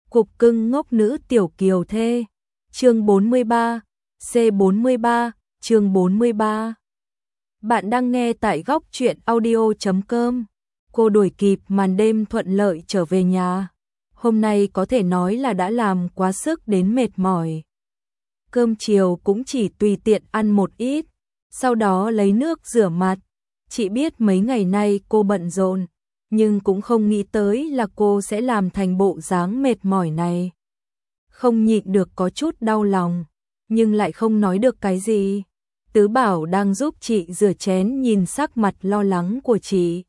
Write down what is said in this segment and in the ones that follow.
Cục cưng ngốc nữ tiểu kiều thê. Chương 43, C43, chương 43. Bạn đang nghe tại góc truyện audio.com. Cô đuổi kịp màn đêm thuận lợi trở về nhà. Hôm nay có thể nói là đã làm quá sức đến mệt mỏi. Cơm chiều cũng chỉ tùy tiện ăn một ít, sau đó lấy nước rửa mặt. Chị biết mấy ngày nay cô bận rộn, nhưng cũng không nghĩ tới là cô sẽ làm thành bộ dáng mệt mỏi này. Không nhịn được có chút đau lòng, nhưng lại không nói được cái gì. Tứ Bảo đang giúp chị rửa chén nhìn sắc mặt lo lắng của chị.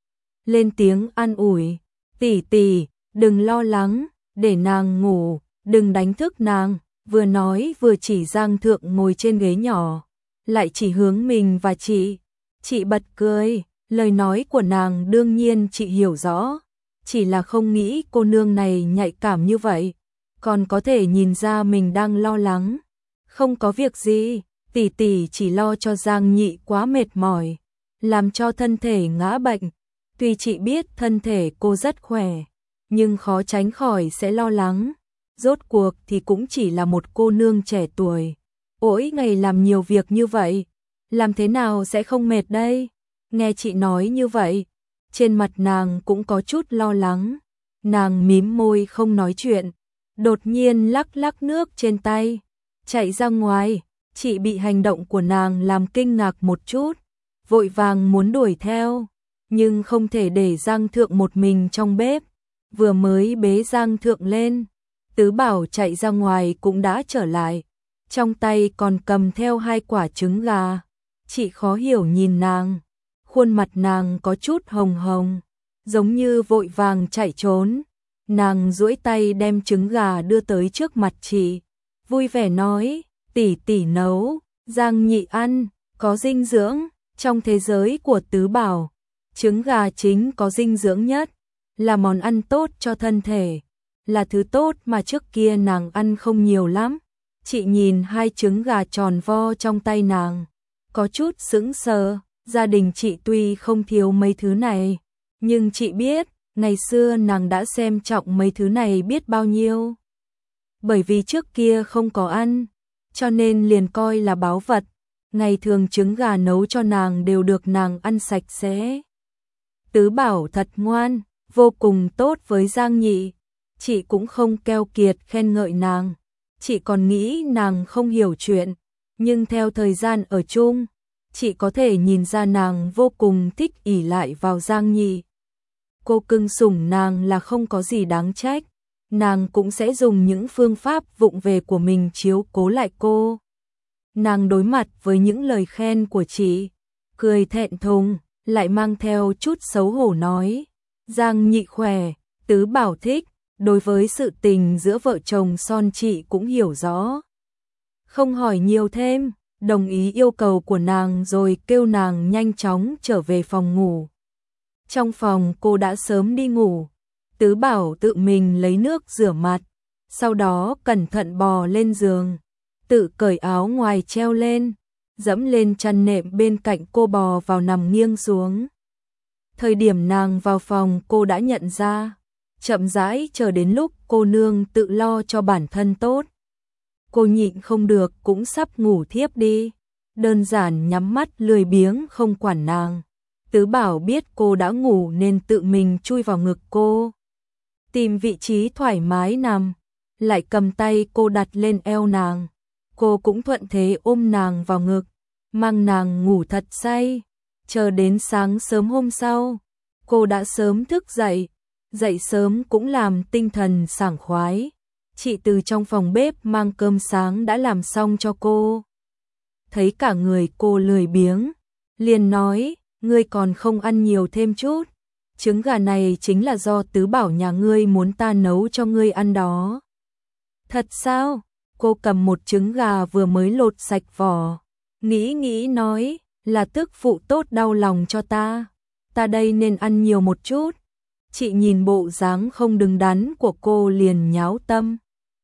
Lên tiếng an ủi, tỷ tỷ, đừng lo lắng, để nàng ngủ, đừng đánh thức nàng. Vừa nói vừa chỉ Giang Thượng ngồi trên ghế nhỏ, lại chỉ hướng mình và chị. Chị bật cười, lời nói của nàng đương nhiên chị hiểu rõ, chỉ là không nghĩ cô nương này nhạy cảm như vậy, còn có thể nhìn ra mình đang lo lắng. Không có việc gì, tỷ tỷ chỉ lo cho Giang Nhị quá mệt mỏi, làm cho thân thể ngã bệnh. Tuy chị biết thân thể cô rất khỏe, nhưng khó tránh khỏi sẽ lo lắng. Rốt cuộc thì cũng chỉ là một cô nương trẻ tuổi, mỗi ngày làm nhiều việc như vậy, làm thế nào sẽ không mệt đây? Nghe chị nói như vậy, trên mặt nàng cũng có chút lo lắng. Nàng mím môi không nói chuyện, đột nhiên lắc lắc nước trên tay, chạy ra ngoài. Chị bị hành động của nàng làm kinh ngạc một chút, vội vàng muốn đuổi theo, nhưng không thể để Giang Thượng một mình trong bếp. Vừa mới bế Giang Thượng lên, Tứ Bảo chạy ra ngoài cũng đã trở lại, trong tay còn cầm theo 2 quả trứng gà. Chị khó hiểu nhìn nàng, khuôn mặt nàng có chút hồng hồng, giống như vội vàng chạy trốn. Nàng duỗi tay đem trứng gà đưa tới trước mặt chị, vui vẻ nói, tỷ tỷ nấu, Giang Nhị ăn, có dinh dưỡng. Trong thế giới của Tứ Bảo, trứng gà chính có dinh dưỡng nhất, là món ăn tốt cho thân thể, là thứ tốt mà trước kia nàng ăn không nhiều lắm. Chị nhìn 2 trứng gà tròn vo trong tay nàng, có chút sững sờ. Gia đình chị tuy không thiếu mấy thứ này, nhưng chị biết, ngày xưa nàng đã xem trọng mấy thứ này biết bao nhiêu. Bởi vì trước kia không có ăn, cho nên liền coi là báu vật. Ngày thường trứng gà nấu cho nàng đều được nàng ăn sạch sẽ. Tứ Bảo thật ngoan, vô cùng tốt với Giang Nhị. Chị cũng không keo kiệt khen ngợi nàng, chị còn nghĩ nàng không hiểu chuyện, nhưng theo thời gian ở chung, chị có thể nhìn ra nàng vô cùng thích ỷ lại vào Giang Nhị. Cô cưng sủng nàng là không có gì đáng trách, nàng cũng sẽ dùng những phương pháp vụng về của mình chiếu cố lại cô. Nàng đối mặt với những lời khen của chị, cười thẹn thùng, lại mang theo chút xấu hổ nói, Giang Nhị khỏe, Tứ Bảo thích. Đối với sự tình giữa vợ chồng son chị cũng hiểu rõ, không hỏi nhiều thêm, đồng ý yêu cầu của nàng rồi kêu nàng nhanh chóng trở về phòng ngủ. Trong phòng cô đã sớm đi ngủ, Tứ Bảo tự mình lấy nước rửa mặt, sau đó cẩn thận bò lên giường, tự cởi áo ngoài treo lên, dẫm lên chăn nệm bên cạnh cô bò vào nằm nghiêng xuống. Thời điểm nàng vào phòng cô đã nhận ra, chậm rãi chờ đến lúc cô nương tự lo cho bản thân tốt. Cô nhịn không được cũng sắp ngủ thiếp đi, đơn giản nhắm mắt lười biếng không quản nàng. Tứ Bảo biết cô đã ngủ nên tự mình chui vào ngực cô, tìm vị trí thoải mái nằm, lại cầm tay cô đặt lên eo nàng. Cô cũng thuận thế ôm nàng vào ngực, mang nàng ngủ thật say. Chờ đến sáng sớm hôm sau, cô đã sớm thức dậy. Dậy sớm cũng làm tinh thần sảng khoái. Chị từ trong phòng bếp mang cơm sáng đã làm xong cho cô. Thấy cả người cô lười biếng, liền nói, ngươi còn không ăn nhiều thêm chút. Trứng gà này chính là do Tứ Bảo nhà ngươi muốn ta nấu cho ngươi ăn đó. Thật sao? Cô cầm một trứng gà vừa mới lột sạch vỏ, nghĩ nói, là tức phụ tốt đau lòng cho ta. Ta đây nên ăn nhiều một chút. Chị nhìn bộ dáng không đứng đắn của cô liền nháo tâm,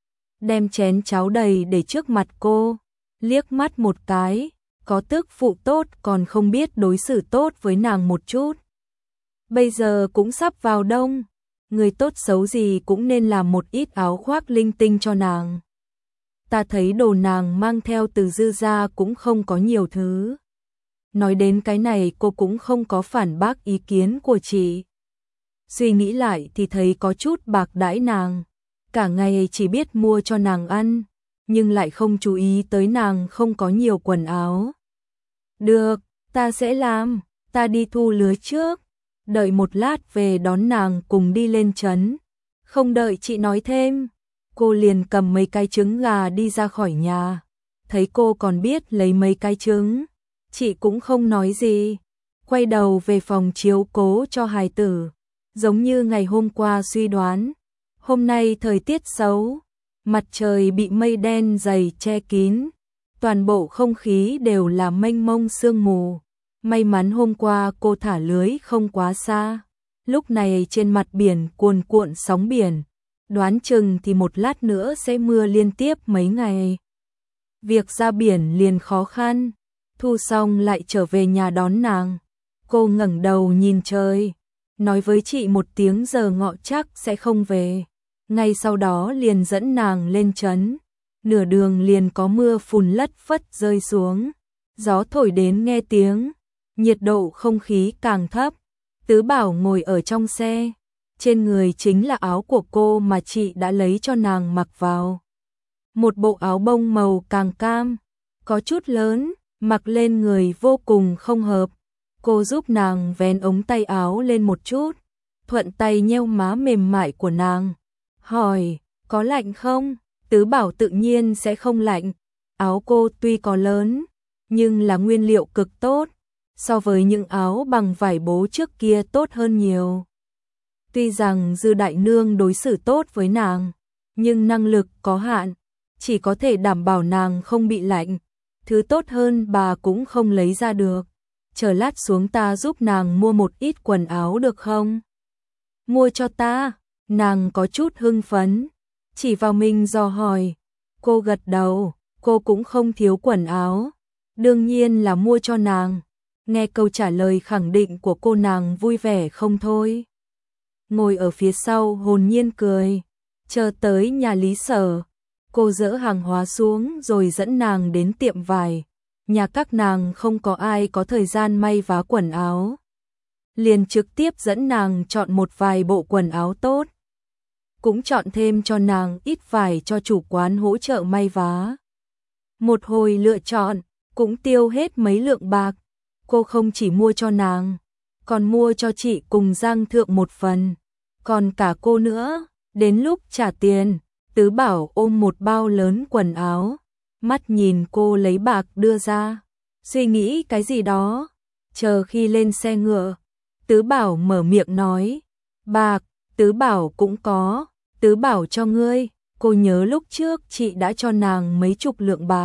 đem chén cháo đầy để trước mặt cô, liếc mắt một cái, có tức phụ tốt còn không biết đối xử tốt với nàng một chút. Bây giờ cũng sắp vào đông, người tốt xấu gì cũng nên làm một ít áo khoác linh tinh cho nàng. Ta thấy đồ nàng mang theo từ Dư gia cũng không có nhiều thứ. Nói đến cái này cô cũng không có phản bác ý kiến của chị. Suy nghĩ lại thì thấy có chút bạc đãi nàng. Cả ngày chỉ biết mua cho nàng ăn, nhưng lại không chú ý tới nàng không có nhiều quần áo. Được, ta sẽ làm, ta đi thu lưới trước. Đợi một lát về đón nàng cùng đi lên trấn. Không đợi chị nói thêm, cô liền cầm mấy cái trứng gà đi ra khỏi nhà. Thấy cô còn biết lấy mấy cái trứng, chị cũng không nói gì. Quay đầu về phòng chiếu cố cho hài tử. Giống như ngày hôm qua suy đoán, hôm nay thời tiết xấu, mặt trời bị mây đen dày che kín, toàn bộ không khí đều là mênh mông sương mù. May mắn hôm qua cô thả lưới không quá xa, lúc này trên mặt biển cuồn cuộn sóng biển, đoán chừng thì một lát nữa sẽ mưa liên tiếp mấy ngày. Việc ra biển liền khó khăn, thu xong lại trở về nhà đón nàng. Cô ngẩng đầu nhìn trời, nói với chị một tiếng giờ ngọ chắc sẽ không về. Ngay sau đó liền dẫn nàng lên trấn. Nửa đường liền có mưa phùn lất phất rơi xuống, gió thổi đến nghe tiếng, nhiệt độ không khí càng thấp. Tứ Bảo ngồi ở trong xe, trên người chính là áo của cô mà chị đã lấy cho nàng mặc vào. Một bộ áo bông màu càng cam, có chút lớn, mặc lên người vô cùng không hợp. Cô giúp nàng vén ống tay áo lên một chút, thuận tay nheo má mềm mại của nàng, hỏi, có lạnh không? Tứ Bảo tự nhiên sẽ không lạnh, áo cô tuy có lớn, nhưng là nguyên liệu cực tốt, so với những áo bằng vải bố trước kia tốt hơn nhiều. Tuy rằng Dư đại nương đối xử tốt với nàng, nhưng năng lực có hạn, chỉ có thể đảm bảo nàng không bị lạnh, thứ tốt hơn bà cũng không lấy ra được. Chờ lát xuống ta giúp nàng mua một ít quần áo được không? Mua cho ta, nàng có chút hưng phấn, chỉ vào mình dò hỏi. Cô gật đầu, cô cũng không thiếu quần áo, đương nhiên là mua cho nàng. Nghe câu trả lời khẳng định của cô nàng vui vẻ không thôi. Ngồi ở phía sau hồn nhiên cười, chờ tới nhà Lý Sở, cô dỡ hàng hóa xuống rồi dẫn nàng đến tiệm vải. Nhà các nàng không có ai có thời gian may vá quần áo, liền trực tiếp dẫn nàng chọn một vài bộ quần áo tốt, cũng chọn thêm cho nàng ít vải cho chủ quán hỗ trợ may vá. Một hồi lựa chọn, cũng tiêu hết mấy lượng bạc. Cô không chỉ mua cho nàng, còn mua cho chị cùng Giang Thượng một phần, còn cả cô nữa. Đến lúc trả tiền, Tứ Bảo ôm một bao lớn quần áo, mắt nhìn cô lấy bạc đưa ra, suy nghĩ cái gì đó. Chờ khi lên xe ngựa, Tứ Bảo mở miệng nói, bạc, Tứ Bảo cũng có, Tứ Bảo cho ngươi. Cô nhớ lúc trước chị đã cho nàng mấy chục lượng bạc,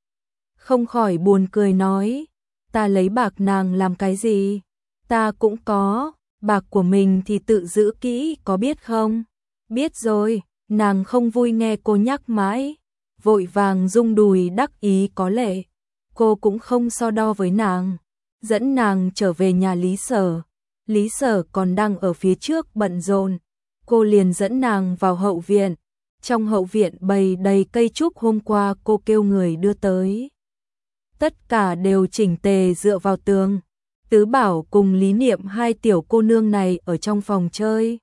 không khỏi buồn cười nói, ta lấy bạc nàng làm cái gì? Ta cũng có, bạc của mình thì tự giữ kỹ có biết không? Biết rồi. Nàng không vui nghe cô nhắc mãi, vội vàng rung đùi đắc ý có lệ. Cô cũng không so đo với nàng, dẫn nàng trở về nhà Lý Sở. Lý Sở còn đang ở phía trước bận rộn, cô liền dẫn nàng vào hậu viện. Trong hậu viện bày đầy cây trúc hôm qua cô kêu người đưa tới, tất cả đều chỉnh tề dựa vào tường. Tứ Bảo cùng Lý Niệm hai tiểu cô nương này ở trong phòng chơi,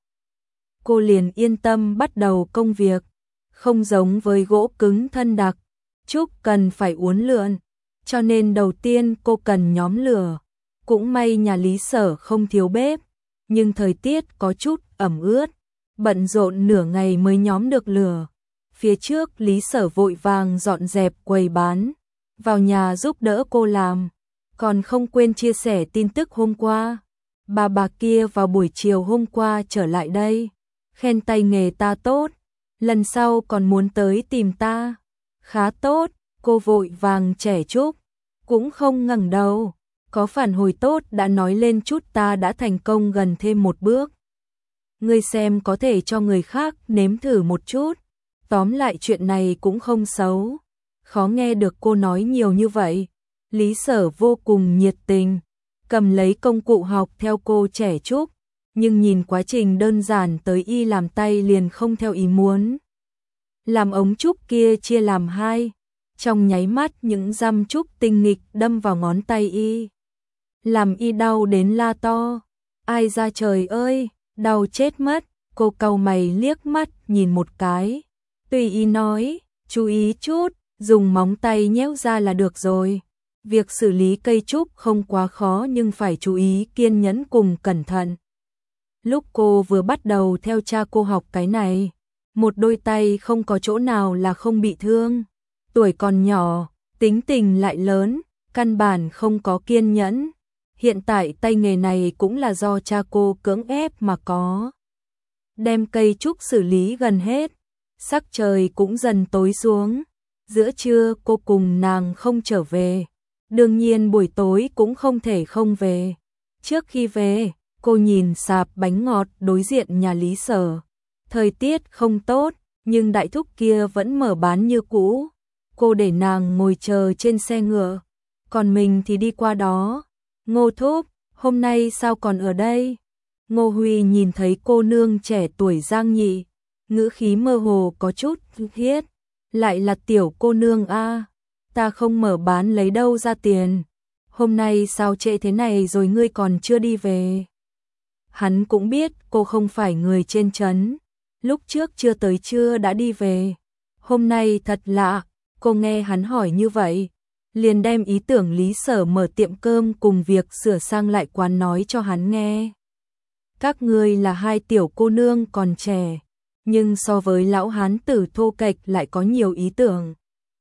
cô liền yên tâm bắt đầu công việc. Không giống với gỗ cứng thân đặc, trúc cần phải uốn lượn, cho nên đầu tiên cô cần nhóm lửa. Cũng may nhà Lý Sở không thiếu bếp, nhưng thời tiết có chút ẩm ướt, bận rộn nửa ngày mới nhóm được lửa. Phía trước Lý Sở vội vàng dọn dẹp quầy bán, vào nhà giúp đỡ cô làm, còn không quên chia sẻ tin tức hôm qua. Bà kia vào buổi chiều hôm qua trở lại đây, khen tay nghề ta tốt, lần sau còn muốn tới tìm ta. Khá tốt. Cô vội vàng trẻ chúc, cũng không ngẩng đầu, có phản hồi tốt đã nói lên chút ta đã thành công gần thêm một bước. Ngươi xem có thể cho người khác nếm thử một chút, tóm lại chuyện này cũng không xấu. Khó nghe được cô nói nhiều như vậy, Lý Sở vô cùng nhiệt tình, cầm lấy công cụ học theo cô trẻ chúc. nhưng nhìn quá trình đơn giản tới y làm tay liền không theo ý muốn. Làm ống trúc kia chia làm hai, trong nháy mắt những răm trúc tinh nghịch đâm vào ngón tay y. Làm y đau đến la to, ai ra trời ơi, đau chết mất, cô cau mày liếc mắt nhìn một cái. Tùy ý nói, chú ý chút, dùng móng tay nhéo ra là được rồi. Việc xử lý cây trúc không quá khó nhưng phải chú ý kiên nhẫn cùng cẩn thận. Lúc cô vừa bắt đầu theo cha cô học cái này, một đôi tay không có chỗ nào là không bị thương. Tuổi còn nhỏ, tính tình lại lớn, căn bản không có kiên nhẫn. Hiện tại tay nghề này cũng là do cha cô cưỡng ép mà có. Đem cây trúc xử lý gần hết, sắc trời cũng dần tối xuống. Giữa trưa cô cùng nàng không trở về, đương nhiên buổi tối cũng không thể không về. Trước khi về, cô nhìn sạp bánh ngọt đối diện nhà Lý Sở. Thời tiết không tốt, nhưng đại thúc kia vẫn mở bán như cũ. Cô để nàng ngồi chờ trên xe ngựa, còn mình thì đi qua đó. Ngô thúc, hôm nay sao còn ở đây? Ngô Huy nhìn thấy cô nương trẻ tuổi Giang Nhị, ngữ khí mơ hồ có chút thiết. Lại là tiểu cô nương a, ta không mở bán lấy đâu ra tiền. Hôm nay sao trễ thế này rồi ngươi còn chưa đi về? Hắn cũng biết cô không phải người trên trấn, lúc trước chưa tới trưa đã đi về. Hôm nay thật lạ, cô nghe hắn hỏi như vậy, liền đem ý tưởng Lý Sở mở tiệm cơm cùng việc sửa sang lại quán nói cho hắn nghe. Các ngươi là hai tiểu cô nương còn trẻ, nhưng so với lão hán tử thô kệch lại có nhiều ý tưởng.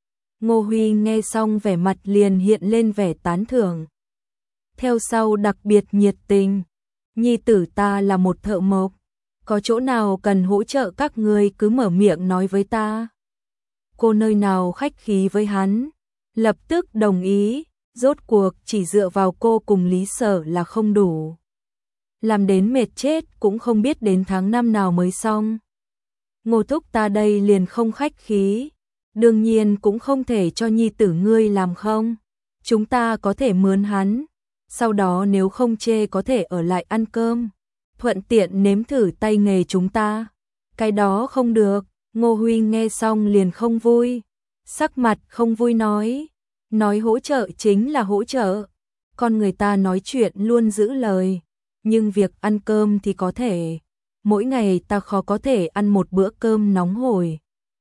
Ngô Huy nghe xong vẻ mặt liền hiện lên vẻ tán thưởng. Theo sau đặc biệt nhiệt tình, nhi tử ta là một thợ mộc, có chỗ nào cần hỗ trợ các ngươi cứ mở miệng nói với ta. Cô nơi nào khách khí với hắn, lập tức đồng ý, rốt cuộc chỉ dựa vào cô cùng Lý Sở là không đủ. Làm đến mệt chết cũng không biết đến tháng năm nào mới xong. Ngô thúc ta đây liền không khách khí, đương nhiên cũng không thể cho nhi tử ngươi làm không. Chúng ta có thể mướn hắn, sau đó nếu không chê có thể ở lại ăn cơm, thuận tiện nếm thử tay nghề chúng ta. Cái đó không được. Ngô Huy nghe xong liền không vui, sắc mặt không vui nói hỗ trợ chính là hỗ trợ, con người ta nói chuyện luôn giữ lời, nhưng việc ăn cơm thì có thể, mỗi ngày ta khó có thể ăn một bữa cơm nóng hổi.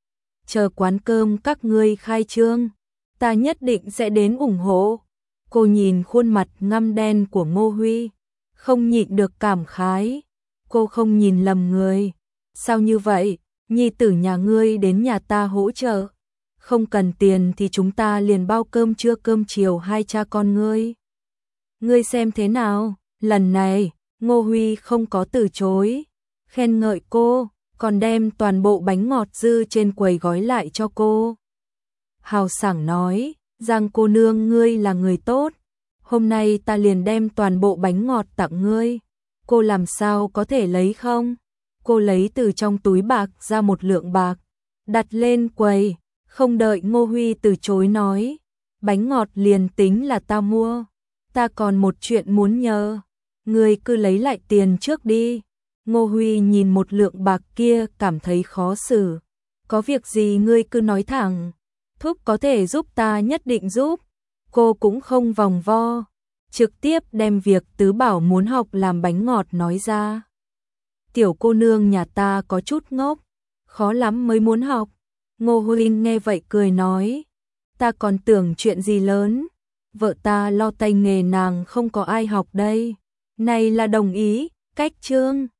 Chờ quán cơm các ngươi khai trương, ta nhất định sẽ đến ủng hộ. Cô nhìn khuôn mặt ngăm đen của Ngô Huy, không nhịn được cảm khái, cô không nhìn lầm người. Sao như vậy? Nhi tử nhà ngươi đến nhà ta hỗ trợ, không cần tiền thì chúng ta liền bao cơm trưa cơm chiều hai cha con ngươi. Ngươi xem thế nào? Lần này, Ngô Huy không có từ chối, khen ngợi cô, còn đem toàn bộ bánh ngọt dư trên quầy gói lại cho cô. Hào sảng nói, Giang cô nương ngươi là người tốt, hôm nay ta liền đem toàn bộ bánh ngọt tặng ngươi. Cô làm sao có thể lấy không? Cô lấy từ trong túi bạc ra một lượng bạc, đặt lên quầy, không đợi Ngô Huy từ chối nói, bánh ngọt liền tính là ta mua, ta còn một chuyện muốn nhờ, ngươi cứ lấy lại tiền trước đi. Ngô Huy nhìn một lượng bạc kia cảm thấy khó xử, có việc gì ngươi cứ nói thẳng, thúc có thể giúp ta nhất định giúp. Cô cũng không vòng vo, trực tiếp đem việc Tứ Bảo muốn học làm bánh ngọt nói ra. Tiểu cô nương nhà ta có chút ngốc, khó lắm mới muốn học. Ngô Huy nghe vậy cười nói, ta còn tưởng chuyện gì lớn, vợ ta lo tay nghề nàng không có ai học đây. Này là đồng ý, cách chương.